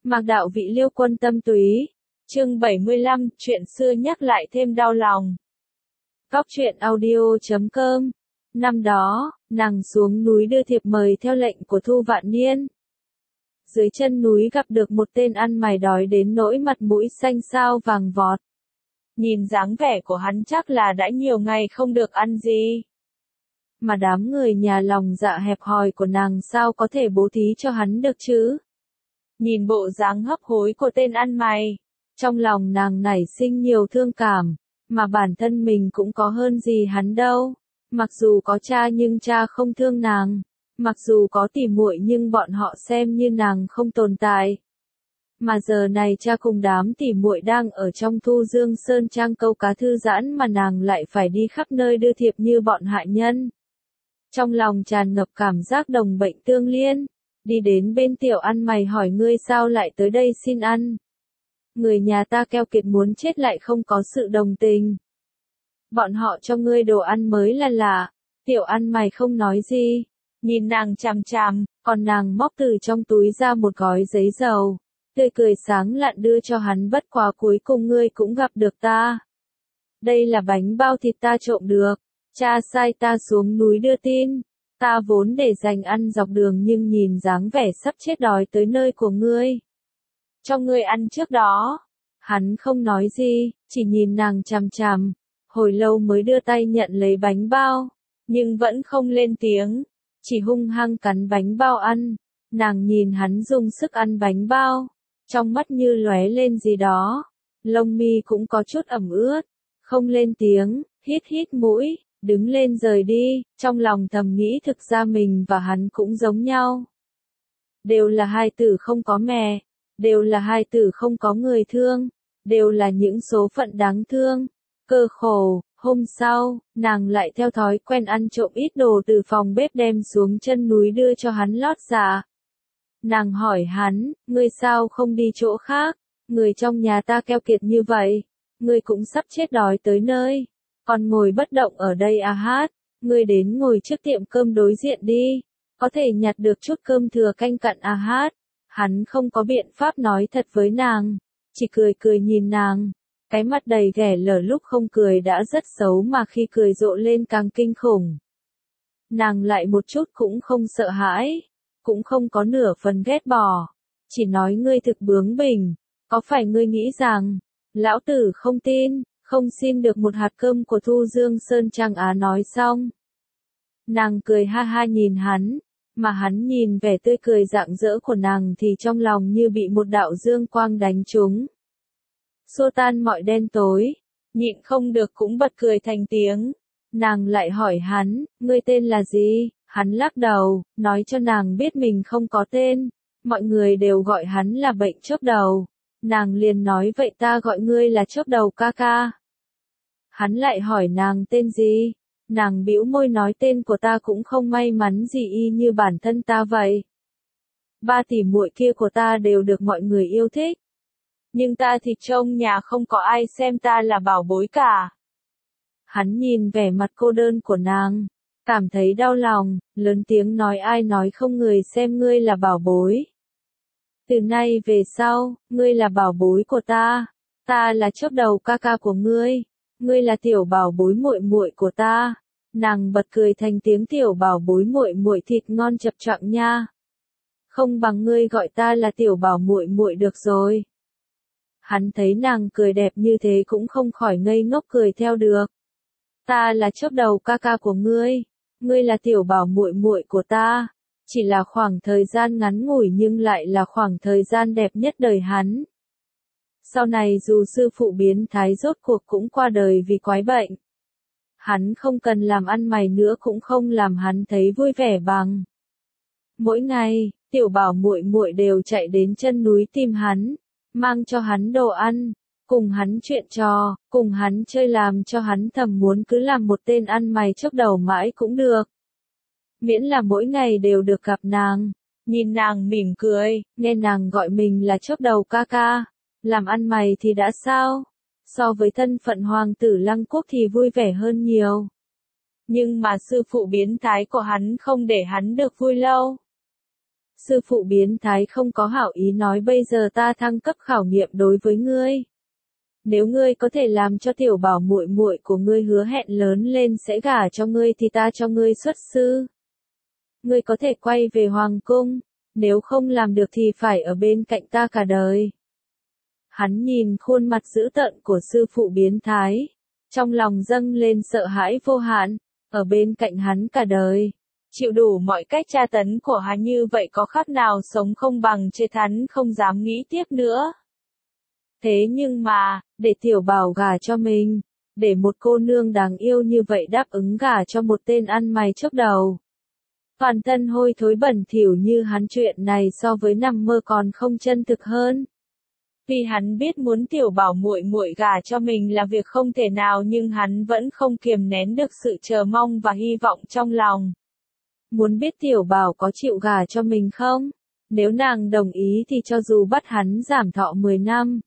Mạc đạo vị Liêu quân tâm túy. Chương 75, chuyện xưa nhắc lại thêm đau lòng. Góc truyện audio.com. Năm đó, nàng xuống núi đưa thiệp mời theo lệnh của Thu Vạn Niên. Dưới chân núi gặp được một tên ăn mày đói đến nỗi mặt mũi xanh xao vàng vọt. Nhìn dáng vẻ của hắn chắc là đã nhiều ngày không được ăn gì. Mà đám người nhà lòng dạ hẹp hòi của nàng sao có thể bố thí cho hắn được chứ? Nhìn bộ dáng hấp hối của tên ăn mày, trong lòng nàng nảy sinh nhiều thương cảm, mà bản thân mình cũng có hơn gì hắn đâu. Mặc dù có cha nhưng cha không thương nàng, mặc dù có tỉ muội nhưng bọn họ xem như nàng không tồn tại. Mà giờ này cha cùng đám tỉ muội đang ở trong Thu Dương Sơn Trang câu cá thư giãn mà nàng lại phải đi khắp nơi đưa thiệp như bọn hại nhân. Trong lòng tràn ngập cảm giác đồng bệnh tương liên, đi đến bên tiểu ăn mày hỏi ngươi sao lại tới đây xin ăn. Người nhà ta keo kiệt muốn chết lại không có sự đồng tình. Bọn họ cho ngươi đồ ăn mới là lạ, tiểu ăn mày không nói gì, nhìn nàng chằm chằm, còn nàng móc từ trong túi ra một gói giấy dầu, tươi cười sáng lạn đưa cho hắn, bất quá cuối cùng ngươi cũng gặp được ta. Đây là bánh bao thịt ta trộm được, cha sai ta xuống núi đưa tin, ta vốn để dành ăn dọc đường nhưng nhìn dáng vẻ sắp chết đói tới nơi của ngươi. Cho ngươi ăn trước đó. Hắn không nói gì, chỉ nhìn nàng chằm chằm, hồi lâu mới đưa tay nhận lấy bánh bao, nhưng vẫn không lên tiếng, chỉ hung hăng cắn bánh bao ăn. Nàng nhìn hắn dùng sức ăn bánh bao, trong mắt như lóe lên gì đó, lông mi cũng có chút ẩm ướt, không lên tiếng, hít hít mũi, đứng lên rời đi, trong lòng thầm nghĩ thực ra mình và hắn cũng giống nhau. Đều là hai tử không có mẹ, đều là hai tử không có người thương, đều là những số phận đáng thương, cơ khổ. Hôm sau, nàng lại theo thói quen ăn trộm ít đồ từ phòng bếp đem xuống chân núi đưa cho hắn lót dạ. Nàng hỏi hắn, ngươi sao không đi chỗ khác, người trong nhà ta keo kiệt như vậy, ngươi cũng sắp chết đói tới nơi, còn ngồi bất động ở đây à hát, ngươi đến ngồi trước tiệm cơm đối diện đi, có thể nhặt được chút cơm thừa canh cặn à hát. Hắn không có biện pháp nói thật với nàng, chỉ cười cười nhìn nàng, cái mặt đầy ghẻ lở lúc không cười đã rất xấu mà khi cười rộ lên càng kinh khủng. Nàng lại một chút cũng không sợ hãi, cũng không có nửa phần ghét bỏ, chỉ nói ngươi thực bướng bỉnh, có phải ngươi nghĩ rằng, lão tử không tin, không xin được một hạt cơm của Thu Dương Sơn Trang á. Nói xong, nàng cười ha ha nhìn hắn, mà hắn nhìn vẻ tươi cười rạng rỡ của nàng thì trong lòng như bị một đạo dương quang đánh trúng. Xua tan mọi đen tối, nhịn không được cũng bật cười thành tiếng. Nàng lại hỏi hắn, ngươi tên là gì? Hắn lắc đầu, nói cho nàng biết mình không có tên, mọi người đều gọi hắn là bệnh chốc đầu. Nàng liền nói vậy ta gọi ngươi là chốc đầu ca ca. Hắn lại hỏi nàng tên gì? Nàng bĩu môi nói tên của ta cũng không may mắn gì y như bản thân ta vậy. Ba tỷ muội kia của ta đều được mọi người yêu thích. Nhưng ta thì trông nhà không có ai xem ta là bảo bối cả. Hắn nhìn vẻ mặt cô đơn của nàng, cảm thấy đau lòng, lớn tiếng nói ai nói không người xem ngươi là bảo bối. Từ nay về sau, ngươi là bảo bối của ta là chốc đầu ca ca của ngươi là tiểu bảo bối muội muội của ta. Nàng bật cười thành tiếng tiểu bảo bối muội muội thịt ngon chập choạng nha. Không bằng ngươi gọi ta là tiểu bảo muội muội được rồi. Hắn thấy nàng cười đẹp như thế cũng không khỏi ngây ngốc cười theo được. Ta là chốc đầu ca ca của ngươi là tiểu bảo muội muội của ta. Chỉ là khoảng thời gian ngắn ngủi nhưng lại là khoảng thời gian đẹp nhất đời hắn. Sau này dù sư phụ biến thái rốt cuộc cũng qua đời vì quái bệnh, hắn không cần làm ăn mày nữa cũng không làm hắn thấy vui vẻ bằng. Mỗi ngày, tiểu bảo muội muội đều chạy đến chân núi tìm hắn, mang cho hắn đồ ăn, cùng hắn chuyện trò, cùng hắn chơi làm cho hắn thầm muốn cứ làm một tên ăn mày chốc đầu mãi cũng được. Miễn là mỗi ngày đều được gặp nàng, nhìn nàng mỉm cười, nghe nàng gọi mình là chốc đầu ca ca, làm ăn mày thì đã sao? So với thân phận hoàng tử Lăng Quốc thì vui vẻ hơn nhiều. Nhưng mà sư phụ biến thái của hắn không để hắn được vui lâu. sư phụ biến thái không có hảo ý nói bây giờ ta thăng cấp khảo nghiệm đối với ngươi. Nếu ngươi có thể làm cho tiểu bảo muội muội của ngươi hứa hẹn lớn lên sẽ gả cho ngươi thì ta cho ngươi xuất sư. Ngươi có thể quay về hoàng cung, nếu không làm được thì phải ở bên cạnh ta cả đời. Hắn nhìn khuôn mặt dữ tợn của sư phụ biến thái, trong lòng dâng lên sợ hãi vô hạn, ở bên cạnh hắn cả đời. Chịu đủ mọi cách tra tấn của hắn như vậy có khác nào sống không bằng chết, hắn không dám nghĩ tiếp nữa. Thế nhưng mà, để tiểu bảo gả cho mình, để một cô nương đáng yêu như vậy đáp ứng gả cho một tên ăn mày chốc đầu. Toàn thân hôi thối bẩn thỉu như hắn, chuyện này so với nằm mơ còn không chân thực hơn. Vì hắn biết muốn tiểu bảo muội muội gả cho mình là việc không thể nào, nhưng hắn vẫn không kiềm nén được sự chờ mong và hy vọng trong lòng. Muốn biết tiểu bảo có chịu gả cho mình không? Nếu nàng đồng ý thì cho dù bắt hắn giảm thọ 10 năm,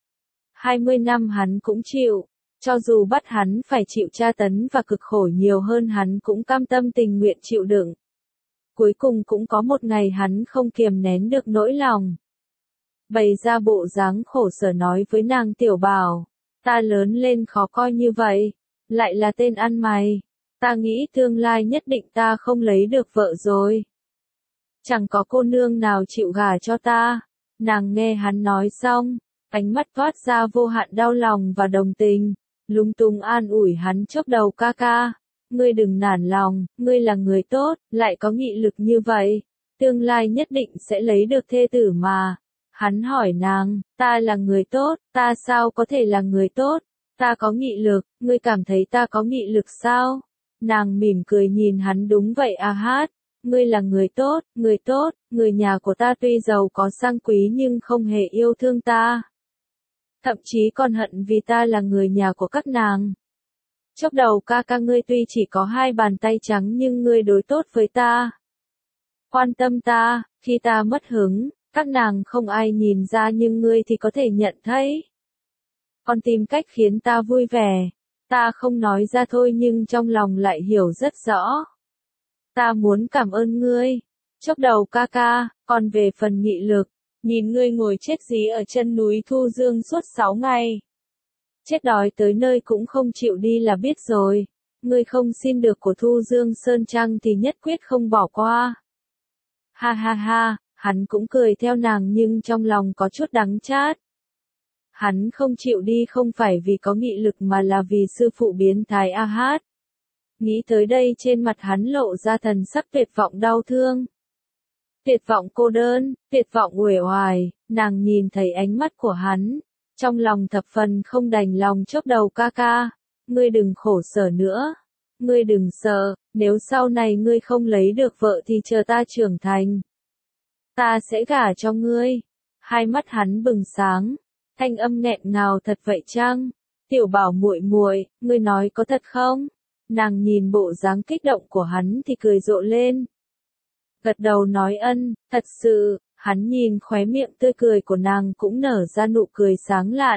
20 năm hắn cũng chịu. Cho dù bắt hắn phải chịu tra tấn và cực khổ nhiều hơn hắn cũng cam tâm tình nguyện chịu đựng. Cuối cùng cũng có một ngày hắn không kiềm nén được nỗi lòng. Bày ra bộ dáng khổ sở nói với nàng, tiểu bảo, ta lớn lên khó coi như vậy, lại là tên ăn mày. Ta nghĩ tương lai nhất định ta không lấy được vợ rồi. Chẳng có cô nương nào chịu gả cho ta. Nàng nghe hắn nói xong, ánh mắt toát ra vô hạn đau lòng và đồng tình, lúng túng an ủi hắn, chốc đầu, ca ca. Ngươi đừng nản lòng, ngươi là người tốt, lại có nghị lực như vậy. Tương lai nhất định sẽ lấy được thê tử mà. Hắn hỏi nàng, ta là người tốt, ta sao có thể là người tốt? Ta có nghị lực, ngươi cảm thấy ta có nghị lực sao? Nàng mỉm cười nhìn hắn, đúng vậy a hát. Ngươi là người tốt, người nhà của ta tuy giàu có sang quý nhưng không hề yêu thương ta. Thậm chí còn hận vì ta là người nhà của các nàng. Chốc đầu, ca ca, ngươi tuy chỉ có 2 bàn tay trắng nhưng ngươi đối tốt với ta. Quan tâm ta, khi ta mất hứng, các nàng không ai nhìn ra nhưng ngươi thì có thể nhận thấy. Còn tìm cách khiến ta vui vẻ. Ta không nói ra thôi nhưng trong lòng lại hiểu rất rõ. Ta muốn cảm ơn ngươi. Chốc đầu, ca ca, còn về phần nghị lực, nhìn ngươi ngồi chết dí ở chân núi Thu Dương suốt 6 ngày. Chết đói tới nơi cũng không chịu đi là biết rồi. Ngươi không xin được của Thu Dương Sơn Trang thì nhất quyết không bỏ qua. Ha ha ha, hắn cũng cười theo nàng nhưng trong lòng có chút đắng chát. Hắn không chịu đi không phải vì có nghị lực mà là vì sư phụ biến thái a hát. Nghĩ tới đây trên mặt hắn lộ ra thần sắc tuyệt vọng đau thương. Tuyệt vọng cô đơn, tuyệt vọng uể oải, nàng nhìn thấy ánh mắt của hắn. Trong lòng thập phần không đành lòng, chốc đầu, ca ca. Ngươi đừng khổ sở nữa. Ngươi đừng sợ, nếu sau này ngươi không lấy được vợ thì chờ ta trưởng thành. Ta sẽ gả cho ngươi. Hai mắt hắn bừng sáng. Thanh âm nghẹn ngào, thật vậy chăng? Tiểu bảo muội muội, ngươi nói có thật không? Nàng nhìn bộ dáng kích động của hắn thì cười rộ lên. Gật đầu nói ân, thật sự. Hắn nhìn khóe miệng tươi cười của nàng cũng nở ra nụ cười sáng lạn.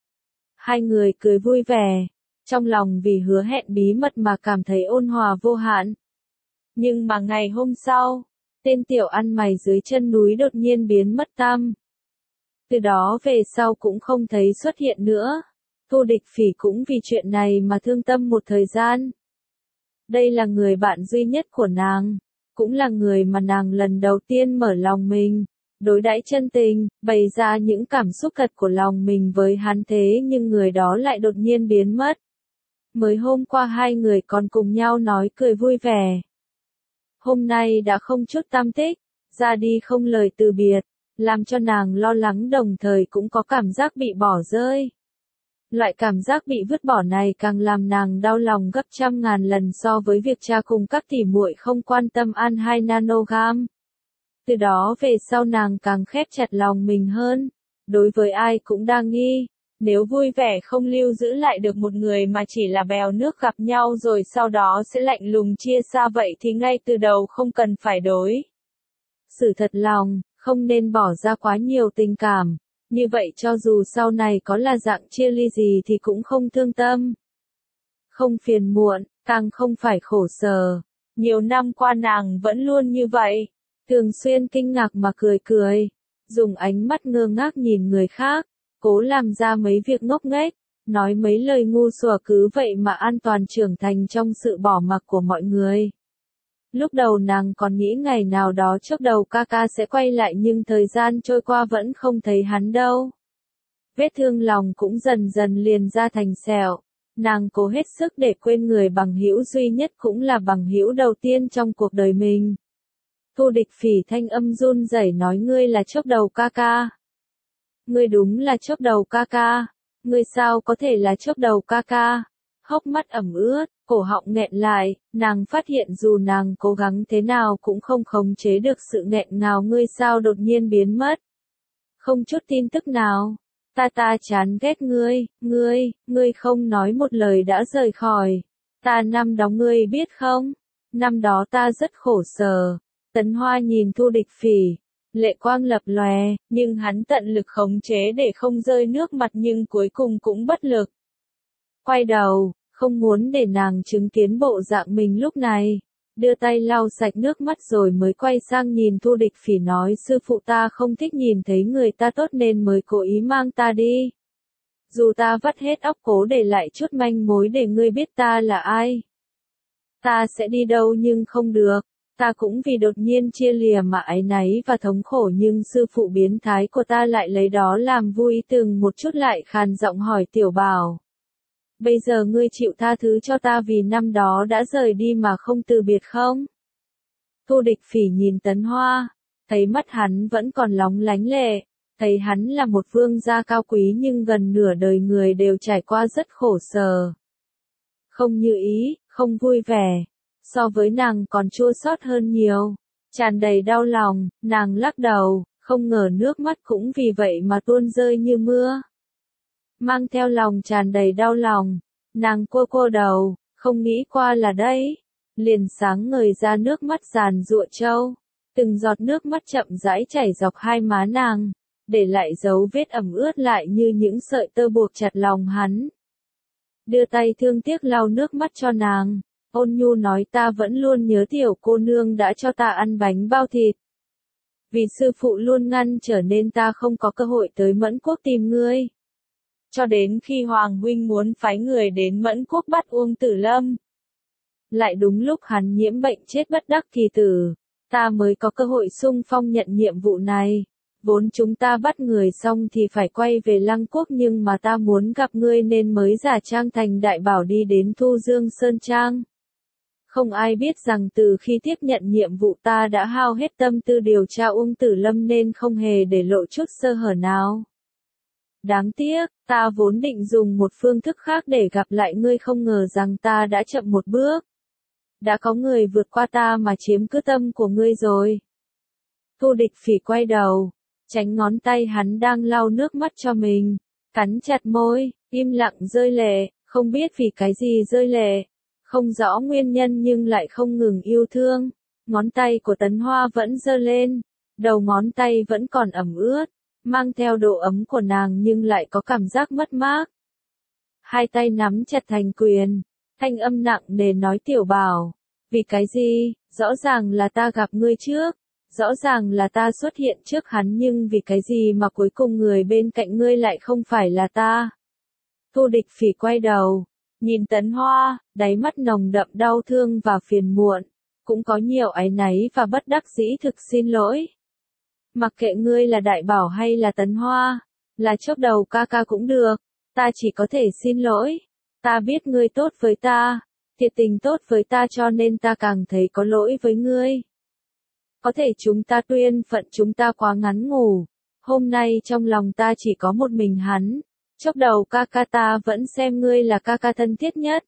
Hai người cười vui vẻ, trong lòng vì hứa hẹn bí mật mà cảm thấy ôn hòa vô hạn. Nhưng mà ngày hôm sau, tên tiểu ăn mày dưới chân núi đột nhiên biến mất tăm. Từ đó về sau cũng không thấy xuất hiện nữa. Thu Địch Phỉ cũng vì chuyện này mà thương tâm một thời gian. Đây là người bạn duy nhất của nàng. Cũng là người mà nàng lần đầu tiên mở lòng mình, đối đãi chân tình, bày ra những cảm xúc thật của lòng mình với hắn, thế nhưng người đó lại đột nhiên biến mất. Mới hôm qua hai người còn cùng nhau nói cười vui vẻ. Hôm nay đã không chút tăm tích, ra đi không lời từ biệt, làm cho nàng lo lắng đồng thời cũng có cảm giác bị bỏ rơi. Loại cảm giác bị vứt bỏ này càng làm nàng đau lòng gấp trăm ngàn lần so với việc cha cùng các tỉ muội không quan tâm ăn 2 nanogam. Từ đó về sau nàng càng khép chặt lòng mình hơn. Đối với ai cũng đa nghi. Nếu vui vẻ không lưu giữ lại được một người mà chỉ là bèo nước gặp nhau rồi sau đó sẽ lạnh lùng chia xa vậy thì ngay từ đầu không cần phải đối xử thật lòng, không nên bỏ ra quá nhiều tình cảm. Như vậy cho dù sau này có là dạng chia ly gì thì cũng không thương tâm. Không phiền muộn, càng không phải khổ sở. Nhiều năm qua nàng vẫn luôn như vậy. Thường xuyên kinh ngạc mà cười cười, dùng ánh mắt ngơ ngác nhìn người khác, cố làm ra mấy việc ngốc nghếch, nói mấy lời ngu xuẩn cứ vậy mà an toàn trưởng thành trong sự bỏ mặc của mọi người. Lúc đầu nàng còn nghĩ ngày nào đó trước đầu ca ca sẽ quay lại nhưng thời gian trôi qua vẫn không thấy hắn đâu. Vết thương lòng cũng dần dần liền ra thành sẹo. Nàng cố hết sức để quên người bằng hữu duy nhất cũng là bằng hữu đầu tiên trong cuộc đời mình. Thu Địch Phỉ thanh âm run rẩy nói ngươi là chốc đầu ca ca. Ngươi đúng là chốc đầu ca ca. Ngươi sao có thể là chốc đầu ca ca? Hốc mắt ẩm ướt, cổ họng nghẹn lại, nàng phát hiện dù nàng cố gắng thế nào cũng không khống chế được sự nghẹn ngào ngươi sao đột nhiên biến mất. Không chút tin tức nào. Ta chán ghét ngươi không nói một lời đã rời khỏi. Ta năm đó ngươi biết không? Năm đó ta rất khổ sở. Tấn Hoa nhìn Thu Địch Phỉ, lệ quang lập lòe, nhưng hắn tận lực khống chế để không rơi nước mặt nhưng cuối cùng cũng bất lực. Quay đầu, không muốn để nàng chứng kiến bộ dạng mình lúc này, đưa tay lau sạch nước mắt rồi mới quay sang nhìn Thu Địch Phỉ nói sư phụ ta không thích nhìn thấy người ta tốt nên mới cố ý mang ta đi. Dù ta vắt hết óc cố để lại chút manh mối để ngươi biết ta là ai. Ta sẽ đi đâu nhưng không được. Ta cũng vì đột nhiên chia lìa mà áy náy và thống khổ nhưng sư phụ biến thái của ta lại lấy đó làm vui từng một chút lại khàn giọng hỏi Tiểu Bảo. Bây giờ ngươi chịu tha thứ cho ta vì năm đó đã rời đi mà không từ biệt không? Thu Địch Phỉ nhìn Tấn Hoa, thấy mắt hắn vẫn còn lóng lánh lệ, thấy hắn là một vương gia cao quý nhưng gần nửa đời người đều trải qua rất khổ sở. Không như ý, không vui vẻ. So với nàng còn chua xót hơn nhiều, tràn đầy đau lòng, nàng lắc đầu, không ngờ nước mắt cũng vì vậy mà tuôn rơi như mưa. Mang theo lòng tràn đầy đau lòng, nàng cô đầu, không nghĩ qua là đây, liền sáng ngời ra nước mắt giàn giụa trâu, từng giọt nước mắt chậm rãi chảy dọc hai má nàng, để lại dấu vết ẩm ướt lại như những sợi tơ buộc chặt lòng hắn. Đưa tay thương tiếc lau nước mắt cho nàng. Ôn nhu nói ta vẫn luôn nhớ tiểu cô nương đã cho ta ăn bánh bao thịt. Vì sư phụ luôn ngăn trở nên ta không có cơ hội tới Mẫn Quốc tìm ngươi. Cho đến khi Hoàng huynh muốn phái người đến Mẫn Quốc bắt Uông Tử Lâm. Lại đúng lúc hắn nhiễm bệnh chết bất đắc kỳ tử, ta mới có cơ hội xung phong nhận nhiệm vụ này. Vốn chúng ta bắt người xong thì phải quay về Lăng Quốc nhưng mà ta muốn gặp ngươi nên mới giả trang thành Đại Bảo đi đến Thu Dương Sơn Trang. Không ai biết rằng từ khi tiếp nhận nhiệm vụ ta đã hao hết tâm tư điều tra Uông Tử Lâm nên không hề để lộ chút sơ hở nào. Đáng tiếc, ta vốn định dùng một phương thức khác để gặp lại ngươi không ngờ rằng ta đã chậm một bước. Đã có người vượt qua ta mà chiếm cứ tâm của ngươi rồi. Thu Địch Phỉ quay đầu, tránh ngón tay hắn đang lau nước mắt cho mình, cắn chặt môi, im lặng rơi lệ, không biết vì cái gì rơi lệ. Không rõ nguyên nhân nhưng lại không ngừng yêu thương. Ngón tay của Tấn Hoa vẫn giơ lên, đầu ngón tay vẫn còn ẩm ướt, mang theo độ ấm của nàng nhưng lại có cảm giác mất mát. Hai tay nắm chặt thành quyền, thanh âm nặng nề nói Tiểu Bảo, vì cái gì, rõ ràng là ta gặp ngươi trước, rõ ràng là ta xuất hiện trước hắn nhưng vì cái gì mà cuối cùng người bên cạnh ngươi lại không phải là ta. Thu Địch Phỉ quay đầu. Nhìn Tấn Hoa, đáy mắt nồng đậm đau thương và phiền muộn, cũng có nhiều áy náy và bất đắc dĩ thực xin lỗi. Mặc kệ ngươi là Đại Bảo hay là Tấn Hoa, là chốc đầu ca ca cũng được, ta chỉ có thể xin lỗi. Ta biết ngươi tốt với ta, thiệt tình tốt với ta cho nên ta càng thấy có lỗi với ngươi. Có thể chúng ta duyên phận chúng ta quá ngắn ngủi, hôm nay trong lòng ta chỉ có một mình hắn. Chốc đầu ca ca ta vẫn xem ngươi là ca ca thân thiết nhất.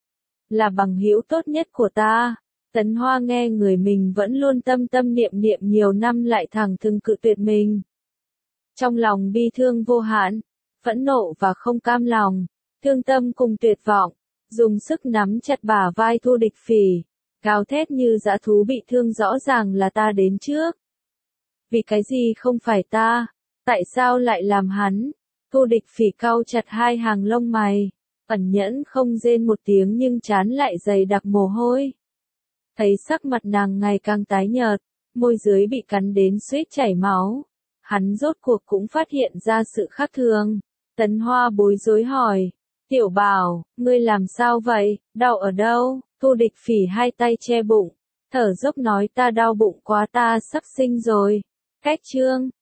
Là bằng hữu tốt nhất của ta. Tấn Hoa nghe người mình vẫn luôn tâm tâm niệm niệm nhiều năm lại thẳng thừng cự tuyệt mình. Trong lòng bi thương vô hạn, phẫn nộ và không cam lòng, thương tâm cùng tuyệt vọng, dùng sức nắm chặt bả vai Thu Địch Phỉ, gào thét như dã thú bị thương rõ ràng là ta đến trước. Vì cái gì không phải ta? Tại sao lại làm hắn? Thu Địch Phỉ cau chặt hai hàng lông mày, ẩn nhẫn không rên một tiếng nhưng trán lại dày đặc mồ hôi. Thấy sắc mặt nàng ngày càng tái nhợt, môi dưới bị cắn đến suýt chảy máu. Hắn rốt cuộc cũng phát hiện ra sự khác thường. Tấn Hoa bối rối hỏi, Tiểu Bảo, ngươi làm sao vậy, đau ở đâu? Thu Địch Phỉ hai tay che bụng, thở dốc nói ta đau bụng quá, ta sắp sinh rồi. Cách chương